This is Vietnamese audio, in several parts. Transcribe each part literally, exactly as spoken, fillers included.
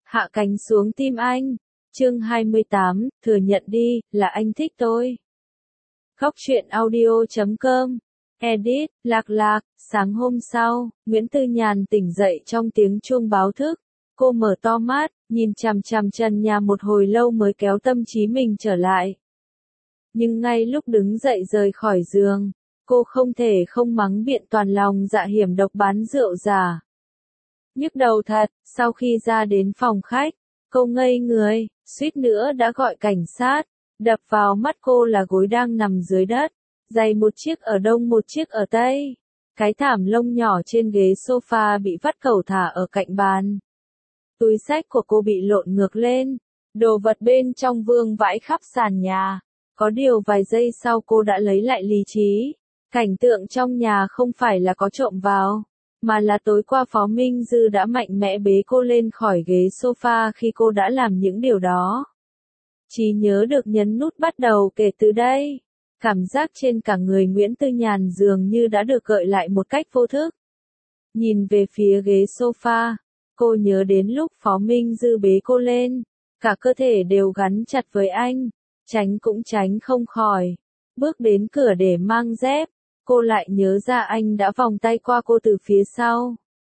Hạ cánh xuống tim anh. Chương hai mươi tám, thừa nhận đi, là anh thích tôi. Góc truyện audio chấm com. Edit, Lạc Lạc. Sáng hôm sau, Nguyễn Tư Nhàn tỉnh dậy trong tiếng chuông báo thức. Cô mở to mắt, nhìn chằm chằm trần nhà một hồi lâu mới kéo tâm trí mình trở lại. Nhưng ngay lúc đứng dậy rời khỏi giường, cô không thể không mắng biện toàn lòng dạ hiểm độc bán rượu giả. Nhức đầu thật, sau khi ra đến phòng khách, cô ngây người, suýt nữa đã gọi cảnh sát. Đập vào mắt cô là gối đang nằm dưới đất, giày một chiếc ở đông một chiếc ở tây. Cái thảm lông nhỏ trên ghế sofa bị vắt cẩu thả ở cạnh bàn. Túi xách của cô bị lộn ngược lên, đồ vật bên trong vương vãi khắp sàn nhà. Có điều vài giây sau cô đã lấy lại lý trí. Cảnh tượng trong nhà không phải là có trộm vào, mà là tối qua Phó Minh Dư đã mạnh mẽ bế cô lên khỏi ghế sofa khi cô đã làm những điều đó. Trí nhớ được nhấn nút bắt đầu kể từ đây. Cảm giác trên cả người Nguyễn Tư Nhàn dường như đã được gợi lại một cách vô thức. Nhìn về phía ghế sofa, cô nhớ đến lúc Phó Minh Dư bế cô lên, cả cơ thể đều gắn chặt với anh, tránh cũng tránh không khỏi. Bước đến cửa để mang dép, cô lại nhớ ra anh đã vòng tay qua cô từ phía sau.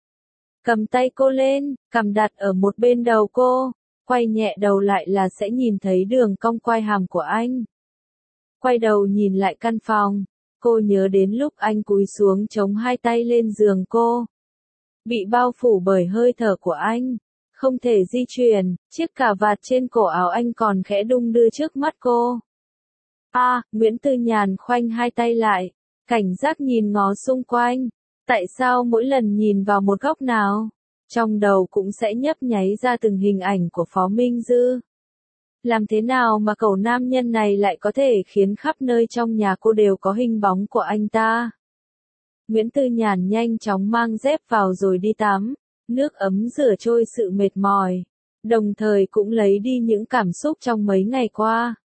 Cầm tay cô lên, cầm đặt ở một bên đầu cô, quay nhẹ đầu lại là sẽ nhìn thấy đường cong quai hàm của anh. Quay đầu nhìn lại căn phòng, cô nhớ đến lúc anh cúi xuống chống hai tay lên giường cô. Bị bao phủ bởi hơi thở của anh, không thể di chuyển, chiếc cà vạt trên cổ áo anh còn khẽ đung đưa trước mắt cô. A, à, Nguyễn Tư Nhàn khoanh hai tay lại, cảnh giác nhìn ngó xung quanh. Tại sao mỗi lần nhìn vào một góc nào, trong đầu cũng sẽ nhấp nháy ra từng hình ảnh của Phó Minh Dư? Làm thế nào mà cậu nam nhân này lại có thể khiến khắp nơi trong nhà cô đều có hình bóng của anh ta? Nguyễn Tư Nhàn nhanh chóng mang dép vào rồi đi tắm, nước ấm rửa trôi sự mệt mỏi, đồng thời cũng lấy đi những cảm xúc trong mấy ngày qua.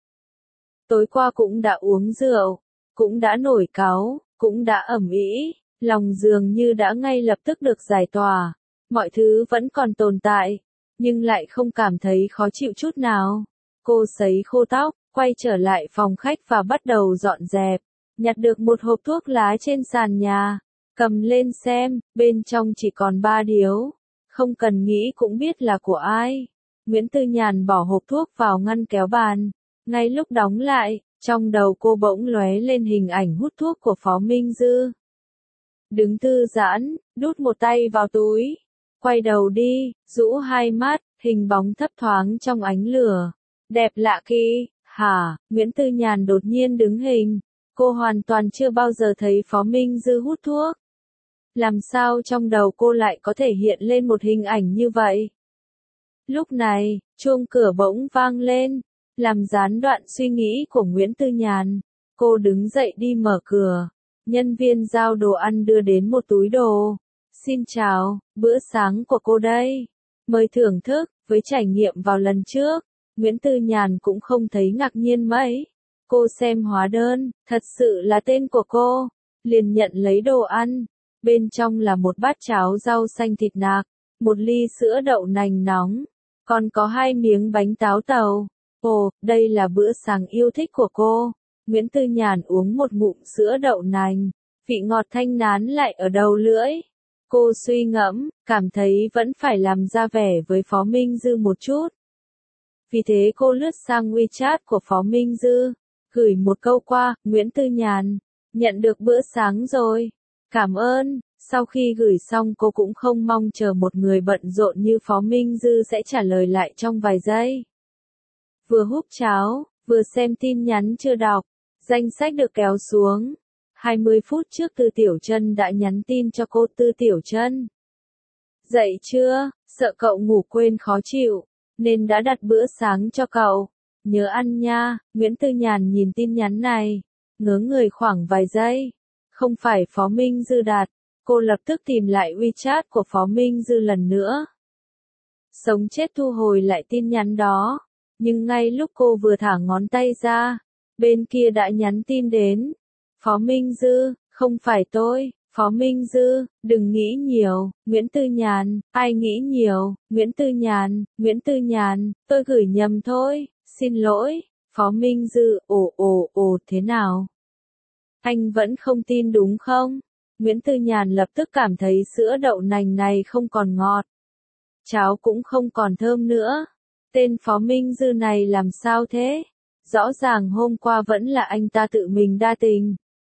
Tối qua cũng đã uống rượu, cũng đã nổi cáu, cũng đã ầm ĩ, lòng dường như đã ngay lập tức được giải tỏa, mọi thứ vẫn còn tồn tại, nhưng lại không cảm thấy khó chịu chút nào. Cô sấy khô tóc, quay trở lại phòng khách và bắt đầu dọn dẹp, nhặt được một hộp thuốc lá trên sàn nhà, cầm lên xem, bên trong chỉ còn ba điếu, không cần nghĩ cũng biết là của ai. Nguyễn Tư Nhàn bỏ hộp thuốc vào ngăn kéo bàn, ngay lúc đóng lại, trong đầu cô bỗng lóe lên hình ảnh hút thuốc của Phó Minh Dư. Đứng thư giãn, đút một tay vào túi, quay đầu đi, rũ hai mắt, hình bóng thấp thoáng trong ánh lửa. Đẹp lạ kỳ, hả? Nguyễn Tư Nhàn đột nhiên đứng hình. Cô hoàn toàn chưa bao giờ thấy Phó Minh Dư hút thuốc. Làm sao trong đầu cô lại có thể hiện lên một hình ảnh như vậy? Lúc này, chuông cửa bỗng vang lên, làm gián đoạn suy nghĩ của Nguyễn Tư Nhàn. Cô đứng dậy đi mở cửa. Nhân viên giao đồ ăn đưa đến một túi đồ. Xin chào, bữa sáng của cô đây. Mời thưởng thức. Với trải nghiệm vào lần trước, Nguyễn Tư Nhàn cũng không thấy ngạc nhiên mấy. Cô xem hóa đơn, thật sự là tên của cô, liền nhận lấy đồ ăn. Bên trong là một bát cháo rau xanh thịt nạc, một ly sữa đậu nành nóng, còn có hai miếng bánh táo tàu. Ồ, đây là bữa sáng yêu thích của cô. Nguyễn Tư Nhàn uống một ngụm sữa đậu nành, vị ngọt thanh nán lại ở đầu lưỡi. Cô suy ngẫm, cảm thấy vẫn phải làm ra vẻ với Phó Minh Dư một chút. Vì thế cô lướt sang WeChat của Phó Minh Dư, gửi một câu qua, Nguyễn Tư Nhàn, nhận được bữa sáng rồi. Cảm ơn. Sau khi gửi xong cô cũng không mong chờ một người bận rộn như Phó Minh Dư sẽ trả lời lại trong vài giây. Vừa húp cháo, vừa xem tin nhắn chưa đọc, danh sách được kéo xuống. hai mươi phút trước Tư Tiểu Trân đã nhắn tin cho cô. Tư Tiểu Trân, dậy chưa? Sợ cậu ngủ quên khó chịu, nên đã đặt bữa sáng cho cậu. Nhớ ăn nha. Nguyễn Tư Nhàn nhìn tin nhắn này, ngớ người khoảng vài giây. Không phải Phó Minh Dư đặt. Cô lập tức tìm lại WeChat của Phó Minh Dư lần nữa. Sống chết thu hồi lại tin nhắn đó. Nhưng ngay lúc cô vừa thả ngón tay ra, bên kia đã nhắn tin đến. Phó Minh Dư, không phải tôi, Phó Minh Dư, đừng nghĩ nhiều, Nguyễn Tư Nhàn, ai nghĩ nhiều, Nguyễn Tư Nhàn, Nguyễn Tư Nhàn, tôi gửi nhầm thôi, xin lỗi, Phó Minh Dư, ồ ồ ồ thế nào? Anh vẫn không tin đúng không? Nguyễn Tư Nhàn lập tức cảm thấy sữa đậu nành này không còn ngọt. Cháo cũng không còn thơm nữa. Tên Phó Minh Dư này làm sao thế? Rõ ràng hôm qua vẫn là anh ta tự mình đa tình.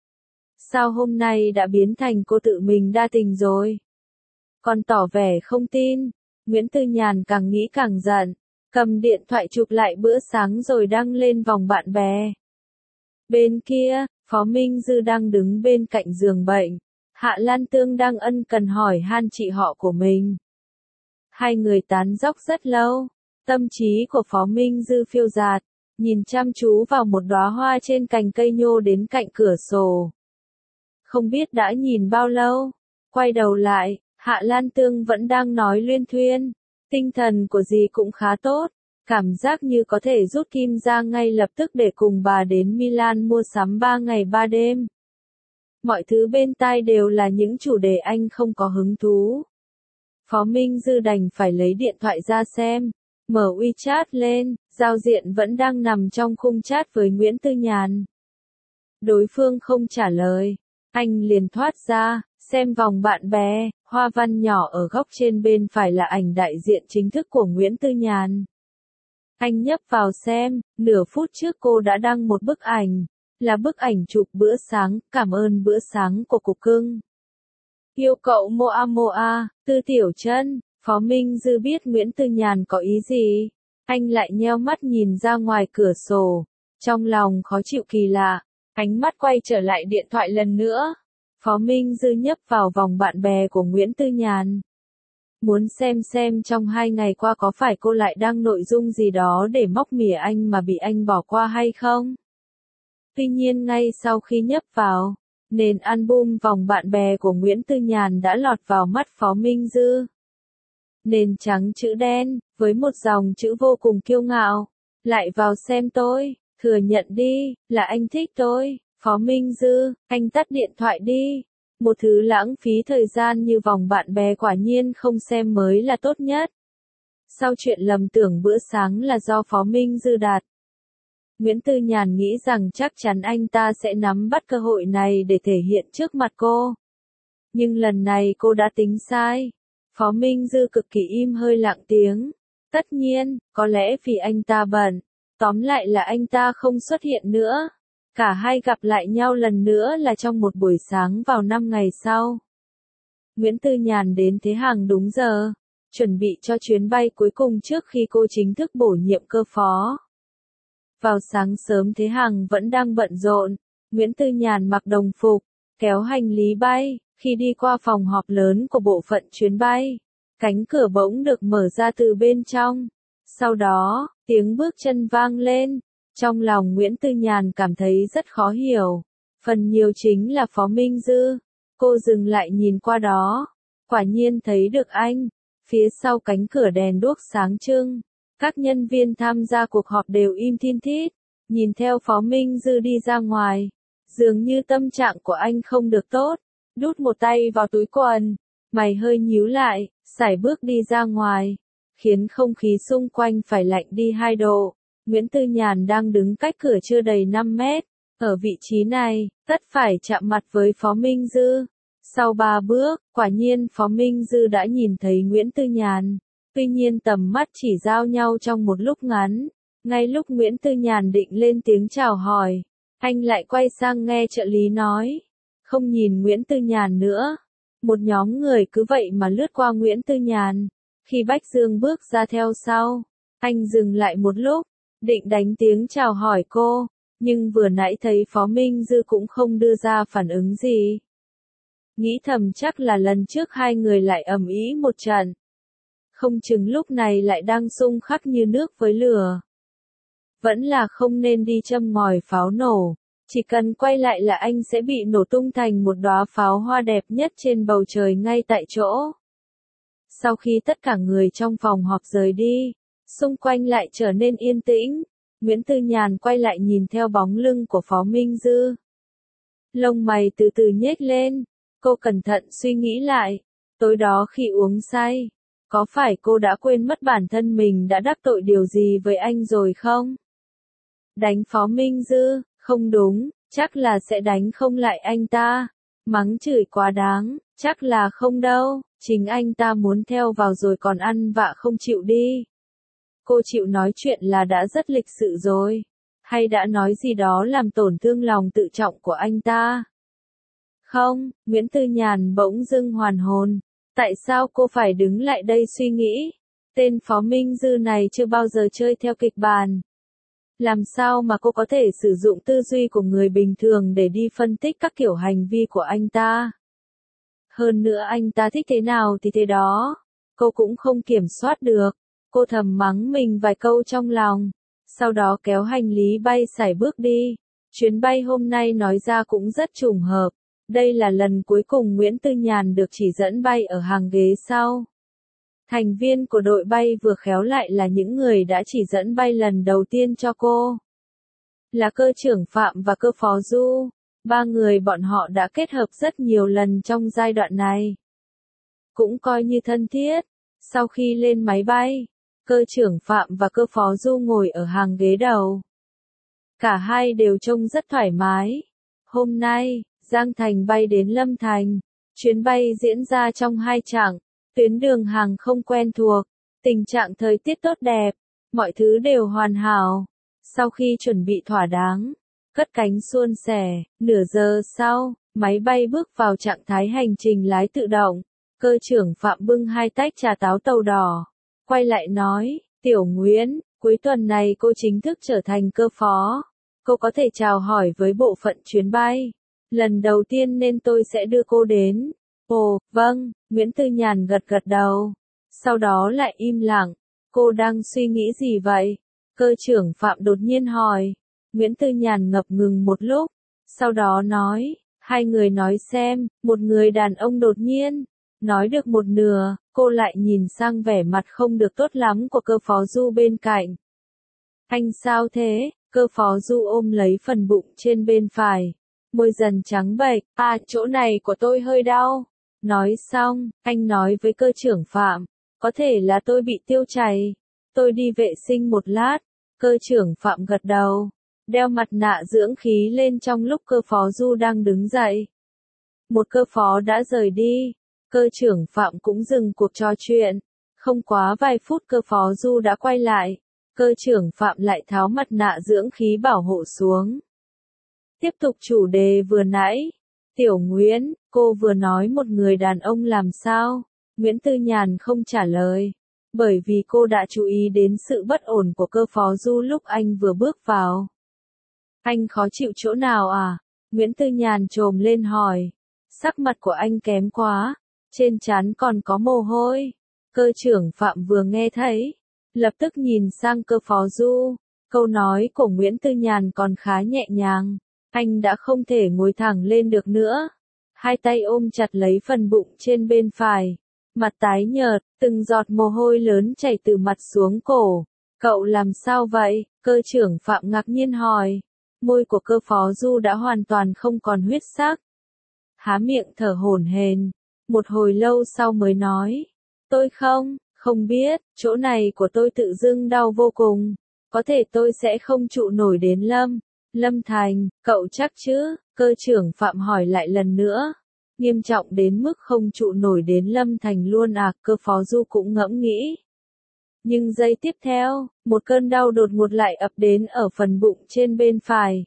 Sao hôm nay đã biến thành cô tự mình đa tình rồi? Còn tỏ vẻ không tin. Nguyễn Tư Nhàn càng nghĩ càng giận. Cầm điện thoại chụp lại bữa sáng rồi đăng lên vòng bạn bè. Bên kia, Phó Minh Dư đang đứng bên cạnh giường bệnh. Hạ Lan Tương đang ân cần hỏi han chị họ của mình. Hai người tán dóc rất lâu. Tâm trí của Phó Minh Dư phiêu dạt, nhìn chăm chú vào một đóa hoa trên cành cây nhô đến cạnh cửa sổ. Không biết đã nhìn bao lâu, quay đầu lại, Hạ Lan Tương vẫn đang nói luyên thuyên. Tinh thần của dì cũng khá tốt, cảm giác như có thể rút kim ra ngay lập tức để cùng bà đến Milan mua sắm ba ngày ba đêm. Mọi thứ bên tai đều là những chủ đề anh không có hứng thú. Phó Minh Dư đành phải lấy điện thoại ra xem, mở WeChat lên, giao diện vẫn đang nằm trong khung chat với Nguyễn Tư Nhàn. Đối phương không trả lời, anh liền thoát ra, xem vòng bạn bè, hoa văn nhỏ ở góc trên bên phải là ảnh đại diện chính thức của Nguyễn Tư Nhàn. Anh nhấp vào xem, nửa phút trước cô đã đăng một bức ảnh, là bức ảnh chụp bữa sáng, cảm ơn bữa sáng của cục cưng. Yêu cậu Moa Moa, Tư Tiểu Chân. Phó Minh Dư biết Nguyễn Tư Nhàn có ý gì, anh lại nheo mắt nhìn ra ngoài cửa sổ, trong lòng khó chịu kỳ lạ, ánh mắt quay trở lại điện thoại lần nữa. Phó Minh Dư nhấp vào vòng bạn bè của Nguyễn Tư Nhàn. Muốn xem xem trong hai ngày qua có phải cô lại đăng nội dung gì đó để móc mỉa anh mà bị anh bỏ qua hay không. Tuy nhiên ngay sau khi nhấp vào, nền album vòng bạn bè của Nguyễn Tư Nhàn đã lọt vào mắt Phó Minh Dư. Nền trắng chữ đen, với một dòng chữ vô cùng kiêu ngạo. Lại vào xem tôi, thừa nhận đi, là anh thích tôi, Phó Minh Dư, anh tắt điện thoại đi. Một thứ lãng phí thời gian như vòng bạn bè quả nhiên không xem mới là tốt nhất. Sau chuyện lầm tưởng bữa sáng là do Phó Minh Dư đặt. Nguyễn Tư Nhàn nghĩ rằng chắc chắn anh ta sẽ nắm bắt cơ hội này để thể hiện trước mặt cô. Nhưng lần này cô đã tính sai. Phó Minh Dư cực kỳ im hơi lặng tiếng. Tất nhiên, có lẽ vì anh ta bận. Tóm lại là anh ta không xuất hiện nữa. Cả hai gặp lại nhau lần nữa là trong một buổi sáng vào năm ngày sau. Nguyễn Tư Nhàn đến Thế Hàng đúng giờ, chuẩn bị cho chuyến bay cuối cùng trước khi cô chính thức bổ nhiệm cơ phó. Vào sáng sớm Thế Hàng vẫn đang bận rộn, Nguyễn Tư Nhàn mặc đồng phục, kéo hành lý bay, khi đi qua phòng họp lớn của bộ phận chuyến bay, cánh cửa bỗng được mở ra từ bên trong. Sau đó, tiếng bước chân vang lên, trong lòng Nguyễn Tư Nhàn cảm thấy rất khó hiểu, phần nhiều chính là Phó Minh Dư. Cô dừng lại nhìn qua đó, quả nhiên thấy được anh, phía sau cánh cửa đèn đuốc sáng trưng. Các nhân viên tham gia cuộc họp đều im thin thít, nhìn theo Phó Minh Dư đi ra ngoài. Dường như tâm trạng của anh không được tốt, đút một tay vào túi quần, mày hơi nhíu lại, sải bước đi ra ngoài, khiến không khí xung quanh phải lạnh đi hai độ. Nguyễn Tư Nhàn đang đứng cách cửa chưa đầy năm mét, ở vị trí này, tất phải chạm mặt với Phó Minh Dư. Sau ba bước, quả nhiên Phó Minh Dư đã nhìn thấy Nguyễn Tư Nhàn. Tuy nhiên tầm mắt chỉ giao nhau trong một lúc ngắn. Ngay lúc Nguyễn Tư Nhàn định lên tiếng chào hỏi, anh lại quay sang nghe trợ lý nói. Không nhìn Nguyễn Tư Nhàn nữa. Một nhóm người cứ vậy mà lướt qua Nguyễn Tư Nhàn. Khi Bách Dương bước ra theo sau, anh dừng lại một lúc, định đánh tiếng chào hỏi cô, nhưng vừa nãy thấy Phó Minh Dư cũng không đưa ra phản ứng gì. Nghĩ thầm chắc là lần trước hai người lại ầm ĩ một trận. Không chừng lúc này lại đang xung khắc như nước với lửa. Vẫn là không nên đi châm ngòi pháo nổ, chỉ cần quay lại là anh sẽ bị nổ tung thành một đóa pháo hoa đẹp nhất trên bầu trời ngay tại chỗ. Sau khi tất cả người trong phòng họp rời đi, xung quanh lại trở nên yên tĩnh, Nguyễn Tư Nhàn quay lại nhìn theo bóng lưng của Phó Minh Dư. Lông mày từ từ nhếch lên, Cô cẩn thận suy nghĩ lại. Tối đó khi uống say, có phải cô đã quên mất bản thân mình đã đắc tội điều gì với anh rồi không? Đánh Phó Minh Dư, không đúng, chắc là sẽ đánh không lại anh ta. Mắng chửi quá đáng, chắc là không đâu, chính anh ta muốn theo vào rồi còn ăn vạ không chịu đi. Cô chịu nói chuyện là đã rất lịch sự rồi, hay đã nói gì đó làm tổn thương lòng tự trọng của anh ta? Không, Nguyễn Tư Nhàn bỗng dưng hoàn hồn. Tại sao cô phải đứng lại đây suy nghĩ? Tên Phó Minh Dư này chưa bao giờ chơi theo kịch bản. Làm sao mà cô có thể sử dụng tư duy của người bình thường để đi phân tích các kiểu hành vi của anh ta? Hơn nữa anh ta thích thế nào thì thế đó. Cô cũng không kiểm soát được. Cô thầm mắng mình vài câu trong lòng. Sau đó kéo hành lý bay sải bước đi. Chuyến bay hôm nay nói ra cũng rất trùng hợp. Đây là lần cuối cùng Nguyễn Tư Nhàn được chỉ dẫn bay ở hàng ghế sau. Thành viên của đội bay vừa khéo lại là những người đã chỉ dẫn bay lần đầu tiên cho cô. Là cơ trưởng Phạm và cơ phó Du. Ba người bọn họ đã kết hợp rất nhiều lần trong giai đoạn này. Cũng coi như thân thiết. Sau khi lên máy bay, cơ trưởng Phạm và cơ phó Du ngồi ở hàng ghế đầu. Cả hai đều trông rất thoải mái. Hôm nay, Giang Thành bay đến Lâm Thành. Chuyến bay diễn ra trong hai chặng. Tuyến đường hàng không quen thuộc. Tình trạng thời tiết tốt đẹp. Mọi thứ đều hoàn hảo. Sau khi chuẩn bị thỏa đáng, cất cánh suôn sẻ, nửa giờ sau, máy bay bước vào trạng thái hành trình lái tự động. Cơ trưởng Phạm bưng hai tách trà táo tàu đỏ. Quay lại nói, Tiểu Nguyễn, cuối tuần này cô chính thức trở thành cơ phó. Cô có thể chào hỏi với bộ phận chuyến bay. Lần đầu tiên nên tôi sẽ đưa cô đến. Ồ, vâng, Nguyễn Tư Nhàn gật gật đầu. Sau đó lại im lặng. Cô đang suy nghĩ gì vậy? Cơ trưởng Phạm đột nhiên hỏi. Nguyễn Tư Nhàn ngập ngừng một lúc. Sau đó nói, hai người nói xem, một người đàn ông đột nhiên. Nói được một nửa, cô lại nhìn sang vẻ mặt không được tốt lắm của cơ phó Du bên cạnh. Anh sao thế? Cơ phó Du ôm lấy phần bụng trên bên phải. Môi dần trắng bệch, à chỗ này của tôi hơi đau. Nói xong, anh nói với cơ trưởng Phạm, có thể là tôi bị tiêu chảy. Tôi đi vệ sinh một lát. Cơ trưởng Phạm gật đầu, đeo mặt nạ dưỡng khí lên trong lúc cơ phó Du đang đứng dậy. Một cơ phó đã rời đi. Cơ trưởng Phạm cũng dừng cuộc trò chuyện. Không quá vài phút cơ phó Du đã quay lại. Cơ trưởng Phạm lại tháo mặt nạ dưỡng khí bảo hộ xuống. Tiếp tục chủ đề vừa nãy. Tiểu Nguyễn, cô vừa nói một người đàn ông làm sao? Nguyễn Tư Nhàn không trả lời. Bởi vì cô đã chú ý đến sự bất ổn của cơ phó Du lúc anh vừa bước vào. Anh khó chịu chỗ nào à? Nguyễn Tư Nhàn trồm lên hỏi. Sắc mặt của anh kém quá. Trên trán còn có mồ hôi. Cơ trưởng Phạm vừa nghe thấy. Lập tức nhìn sang cơ phó Du. Câu nói của Nguyễn Tư Nhàn còn khá nhẹ nhàng. Anh đã không thể ngồi thẳng lên được nữa. Hai tay ôm chặt lấy phần bụng trên bên phải. Mặt tái nhợt, từng giọt mồ hôi lớn chảy từ mặt xuống cổ. Cậu làm sao vậy? Cơ trưởng Phạm ngạc nhiên hỏi. Môi của cơ phó Du đã hoàn toàn không còn huyết sắc. Há miệng thở hổn hển. Một hồi lâu sau mới nói. Tôi không, không biết, chỗ này của tôi tự dưng đau vô cùng. Có thể tôi sẽ không trụ nổi đến Lâm. Lâm Thành, cậu chắc chứ? Cơ trưởng Phạm hỏi lại lần nữa. Nghiêm trọng đến mức không trụ nổi đến Lâm Thành luôn à? Cơ phó Du cũng ngẫm nghĩ. Nhưng giây tiếp theo, một cơn đau đột ngột lại ập đến ở phần bụng trên bên phải.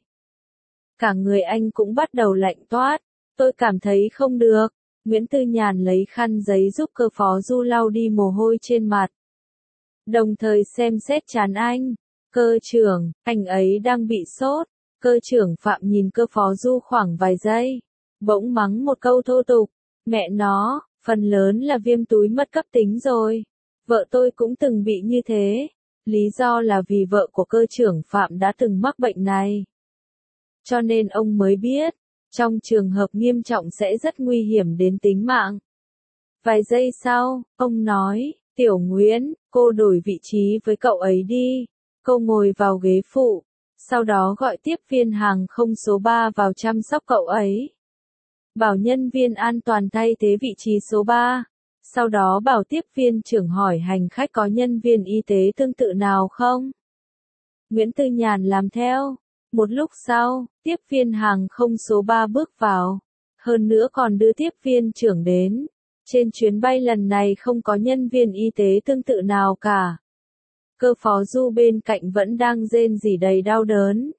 Cả người anh cũng bắt đầu lạnh toát. Tôi cảm thấy không được. Nguyễn Tư Nhàn lấy khăn giấy giúp cơ phó Du lau đi mồ hôi trên mặt. Đồng thời xem xét trán anh. Cơ trưởng, anh ấy đang bị sốt. Cơ trưởng Phạm nhìn cơ phó Du khoảng vài giây. Bỗng mắng một câu thô tục. Mẹ nó, phần lớn là viêm túi mật cấp tính rồi. Vợ tôi cũng từng bị như thế. Lý do là vì vợ của cơ trưởng Phạm đã từng mắc bệnh này. Cho nên ông mới biết, trong trường hợp nghiêm trọng sẽ rất nguy hiểm đến tính mạng. Vài giây sau, ông nói, Tiểu Nguyễn, cô đổi vị trí với cậu ấy đi. Cô ngồi vào ghế phụ. Sau đó gọi tiếp viên hàng không số ba vào chăm sóc cậu ấy. bảo nhân viên an toàn thay thế vị trí số ba. Sau đó bảo tiếp viên trưởng hỏi hành khách có nhân viên y tế tương tự nào không. Nguyễn Tư Nhàn làm theo. Một lúc sau, tiếp viên hàng không số ba bước vào. Hơn nữa còn đưa tiếp viên trưởng đến. Trên chuyến bay lần này không có nhân viên y tế tương tự nào cả. Cơ phó Du bên cạnh vẫn đang rên rỉ đầy đau đớn.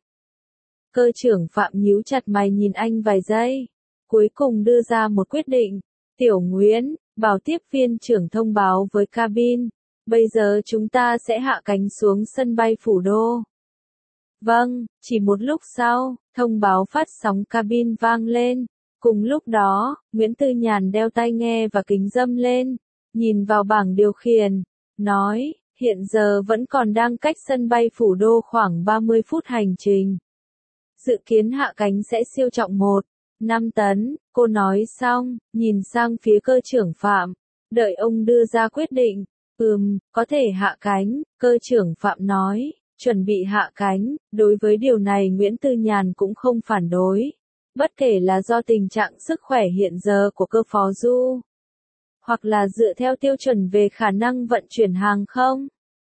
Cơ trưởng Phạm nhíu chặt mày nhìn anh vài giây. Cuối cùng đưa ra một quyết định. Tiểu Nguyễn, bảo tiếp viên trưởng thông báo với cabin. Bây giờ chúng ta sẽ hạ cánh xuống sân bay Phủ Đô. Vâng, chỉ một lúc sau, thông báo phát sóng cabin vang lên. Cùng lúc đó, Nguyễn Tư Nhàn đeo tai nghe và kính râm lên, nhìn vào bảng điều khiển, nói, hiện giờ vẫn còn đang cách sân bay Phủ Đô khoảng ba mươi phút hành trình. Dự kiến hạ cánh sẽ siêu trọng một phẩy năm tấn, cô nói xong, nhìn sang phía cơ trưởng Phạm, đợi ông đưa ra quyết định. Ừm, có thể hạ cánh, cơ trưởng Phạm nói, chuẩn bị hạ cánh. Đối với điều này Nguyễn Tư Nhàn cũng không phản đối. Bất kể là do tình trạng sức khỏe hiện giờ của cơ phó Du, hoặc là dựa theo tiêu chuẩn về khả năng vận chuyển hàng không,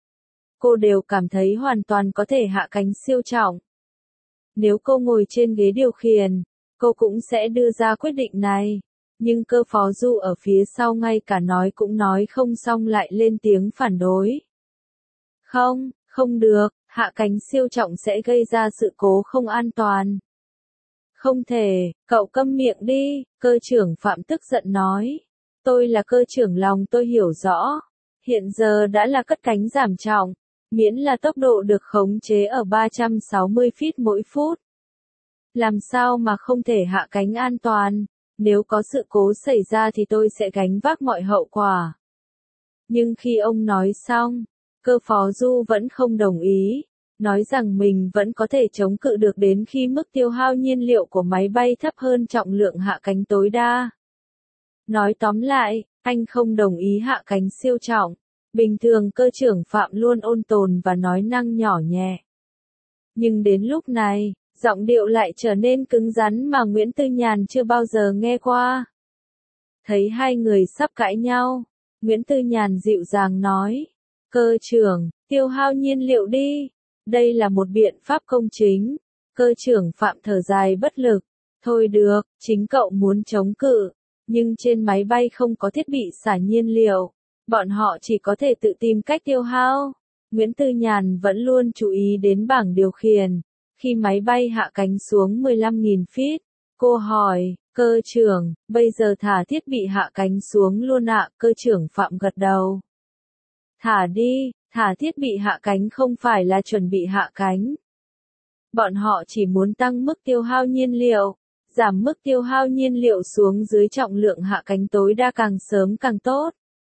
cô đều cảm thấy hoàn toàn có thể hạ cánh siêu trọng. Nếu cô ngồi trên ghế điều khiển, cô cũng sẽ đưa ra quyết định này. Nhưng cơ phó Du ở phía sau ngay cả nói cũng nói không xong lại lên tiếng phản đối. Không, không được, hạ cánh siêu trọng sẽ gây ra sự cố không an toàn. Không thể, cậu câm miệng đi, cơ trưởng Phạm tức giận nói. Tôi là cơ trưởng lòng tôi hiểu rõ. Hiện giờ đã là cất cánh giảm trọng, miễn là tốc độ được khống chế ở ba trăm sáu mươi feet mỗi phút. Làm sao mà không thể hạ cánh an toàn, nếu có sự cố xảy ra thì tôi sẽ gánh vác mọi hậu quả. Nhưng khi ông nói xong, cơ phó Du vẫn không đồng ý. Nói rằng mình vẫn có thể chống cự được đến khi mức tiêu hao nhiên liệu của máy bay thấp hơn trọng lượng hạ cánh tối đa. Nói tóm lại, anh không đồng ý hạ cánh siêu trọng. Bình thường cơ trưởng Phạm luôn ôn tồn và nói năng nhỏ nhẹ. Nhưng đến lúc này, giọng điệu lại trở nên cứng rắn mà Nguyễn Tư Nhàn chưa bao giờ nghe qua. Thấy hai người sắp cãi nhau, Nguyễn Tư Nhàn dịu dàng nói, cơ trưởng, tiêu hao nhiên liệu đi. Đây là một biện pháp công chính. Cơ trưởng Phạm thở dài bất lực. Thôi được, chính cậu muốn chống cự. Nhưng trên máy bay không có thiết bị xả nhiên liệu. Bọn họ chỉ có thể tự tìm cách tiêu hao. Nguyễn Tư Nhàn vẫn luôn chú ý đến bảng điều khiển. Khi máy bay hạ cánh xuống mười lăm nghìn feet, cô hỏi, cơ trưởng, bây giờ thả thiết bị hạ cánh xuống luôn ạ. Cơ trưởng Phạm gật đầu. Thả đi. Thả thiết bị hạ cánh không phải là chuẩn bị hạ cánh. Bọn họ chỉ muốn tăng mức tiêu hao nhiên liệu, giảm mức tiêu hao nhiên liệu xuống dưới trọng lượng hạ cánh tối đa càng sớm càng tốt.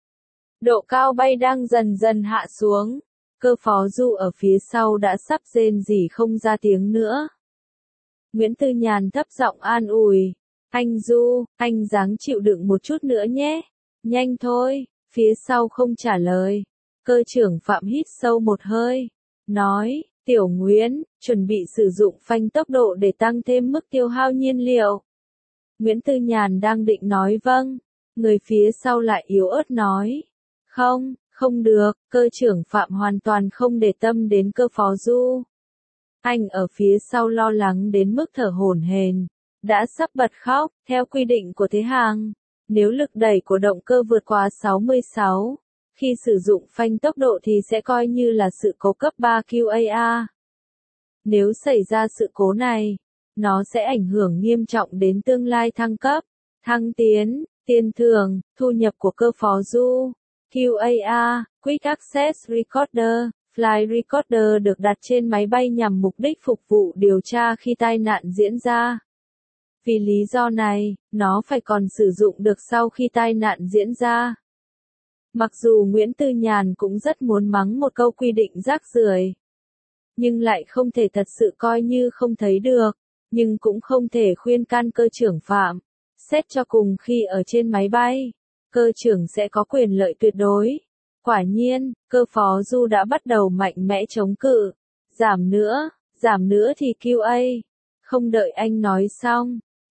Độ cao bay đang dần dần hạ xuống. Cơ phó Du ở phía sau đã sắp rên rỉ không ra tiếng nữa. Nguyễn Tư Nhàn thấp giọng an ủi. Anh Du, anh ráng chịu đựng một chút nữa nhé. Nhanh thôi, phía sau không trả lời. Cơ trưởng Phạm hít sâu một hơi, nói, Tiểu Nguyễn, chuẩn bị sử dụng phanh tốc độ để tăng thêm mức tiêu hao nhiên liệu. Nguyễn Tư Nhàn đang định nói vâng, người phía sau lại yếu ớt nói, không, không được, cơ trưởng Phạm hoàn toàn không để tâm đến cơ phó Du. Anh ở phía sau lo lắng đến mức thở hổn hển, đã sắp bật khóc. Theo quy định của thế hàng, nếu lực đẩy của động cơ vượt quá sáu mươi sáu, khi sử dụng phanh tốc độ thì sẽ coi như là sự cố cấp ba Q A A. Nếu xảy ra sự cố này, nó sẽ ảnh hưởng nghiêm trọng đến tương lai thăng cấp, thăng tiến, tiền thưởng, thu nhập của cơ phó Du. Q A A, Quick Access Recorder, Flight Recorder được đặt trên máy bay nhằm mục đích phục vụ điều tra khi tai nạn diễn ra. Vì lý do này, nó phải còn sử dụng được sau khi tai nạn diễn ra. Mặc dù Nguyễn Tư Nhàn cũng rất muốn mắng một câu quy định rác rưởi, nhưng lại không thể thật sự coi như không thấy được, nhưng cũng không thể khuyên can cơ trưởng Phạm. Xét cho cùng khi ở trên máy bay, cơ trưởng sẽ có quyền lợi tuyệt đối. Quả nhiên, cơ phó Du đã bắt đầu mạnh mẽ chống cự. Giảm nữa, giảm nữa thì Q A. Không đợi anh nói xong,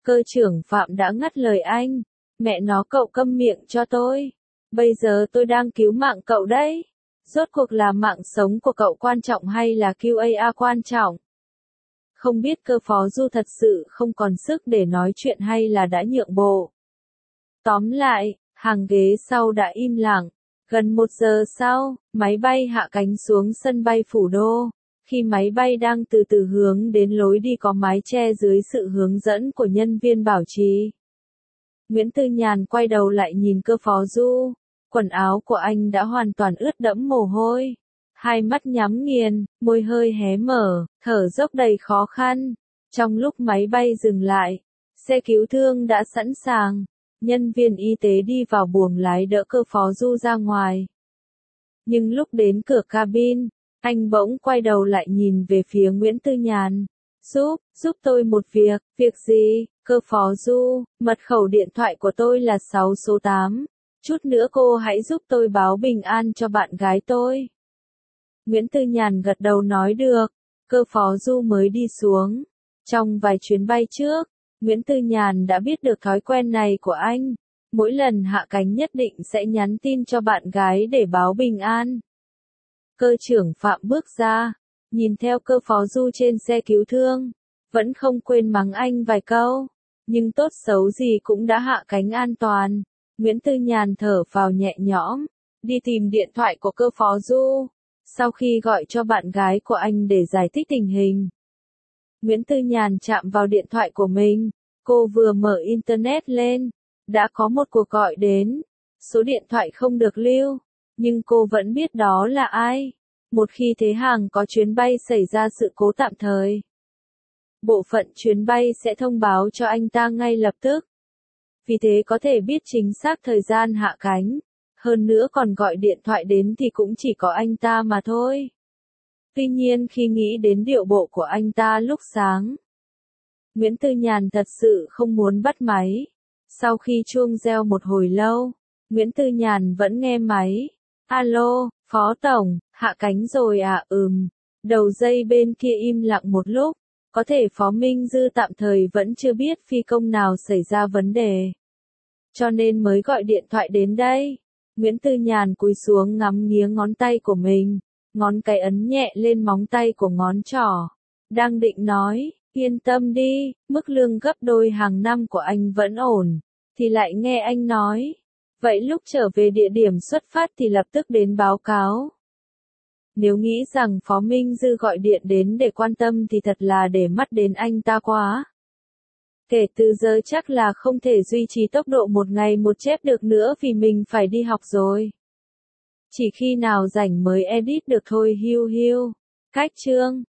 Cơ trưởng Phạm đã ngắt lời anh. Mẹ nó, cậu câm miệng cho tôi. Bây giờ tôi đang cứu mạng cậu đấy. Rốt cuộc là mạng sống của cậu quan trọng hay là quy a quan trọng? Không biết cơ phó Du thật sự không còn sức để nói chuyện hay là đã nhượng bộ. Tóm lại, hàng ghế sau đã im lặng. Gần một giờ sau, máy bay hạ cánh xuống sân bay Phủ Đô. Khi máy bay đang từ từ hướng đến lối đi có mái che dưới sự hướng dẫn của nhân viên bảo trì, Nguyễn Tư Nhàn quay đầu lại nhìn Cơ Phó Du. Quần áo của anh đã hoàn toàn ướt đẫm mồ hôi. Hai mắt nhắm nghiền, môi hơi hé mở, thở dốc đầy khó khăn. Trong lúc máy bay dừng lại, xe cứu thương đã sẵn sàng. Nhân viên y tế đi vào buồng lái đỡ Cơ Phó Du ra ngoài. Nhưng lúc đến cửa cabin, anh bỗng quay đầu lại nhìn về phía Nguyễn Tư Nhàn. Giúp, giúp tôi một việc. Việc gì? Cơ Phó Du, mật khẩu điện thoại của tôi là sáu số tám. Chút nữa cô hãy giúp tôi báo bình an cho bạn gái tôi. Nguyễn Tư Nhàn gật đầu nói được. Cơ Phó Du mới đi xuống. Trong vài chuyến bay trước, Nguyễn Tư Nhàn đã biết được thói quen này của anh. Mỗi lần hạ cánh nhất định sẽ nhắn tin cho bạn gái để báo bình an. Cơ trưởng Phạm bước ra, nhìn theo Cơ Phó Du trên xe cứu thương, vẫn không quên mắng anh vài câu, nhưng tốt xấu gì cũng đã hạ cánh an toàn. Nguyễn Tư Nhàn thở phào nhẹ nhõm, đi tìm điện thoại của Cơ Phó Du, sau khi gọi cho bạn gái của anh để giải thích tình hình. Nguyễn Tư Nhàn chạm vào điện thoại của mình, cô vừa mở internet lên, đã có một cuộc gọi đến, số điện thoại không được lưu, nhưng cô vẫn biết đó là ai. Một khi Thế Hàng có chuyến bay xảy ra sự cố tạm thời, bộ phận chuyến bay sẽ thông báo cho anh ta ngay lập tức. Vì thế có thể biết chính xác thời gian hạ cánh, hơn nữa còn gọi điện thoại đến thì cũng chỉ có anh ta mà thôi. Tuy nhiên khi nghĩ đến điệu bộ của anh ta lúc sáng, Nguyễn Tư Nhàn thật sự không muốn bắt máy. Sau khi chuông reo một hồi lâu, Nguyễn Tư Nhàn vẫn nghe máy. Alo, Phó Tổng, hạ cánh rồi à? Ừm. Đầu dây bên kia im lặng một lúc, có thể Phó Minh Dư tạm thời vẫn chưa biết phi công nào xảy ra vấn đề, cho nên mới gọi điện thoại đến đây. Nguyễn Tư Nhàn cúi xuống ngắm nghía ngón tay của mình, ngón cái ấn nhẹ lên móng tay của ngón trỏ. Đang định nói, yên tâm đi, mức lương gấp đôi hàng năm của anh vẫn ổn, thì lại nghe anh nói, vậy lúc trở về địa điểm xuất phát thì lập tức đến báo cáo. Nếu nghĩ rằng Phó Minh Dư gọi điện đến để quan tâm thì thật là để mắt đến anh ta quá. Kể từ giờ chắc là không thể duy trì tốc độ một ngày một chép được nữa vì mình phải đi học rồi. Chỉ khi nào rảnh mới edit được thôi. Hiu hiu. Cách chương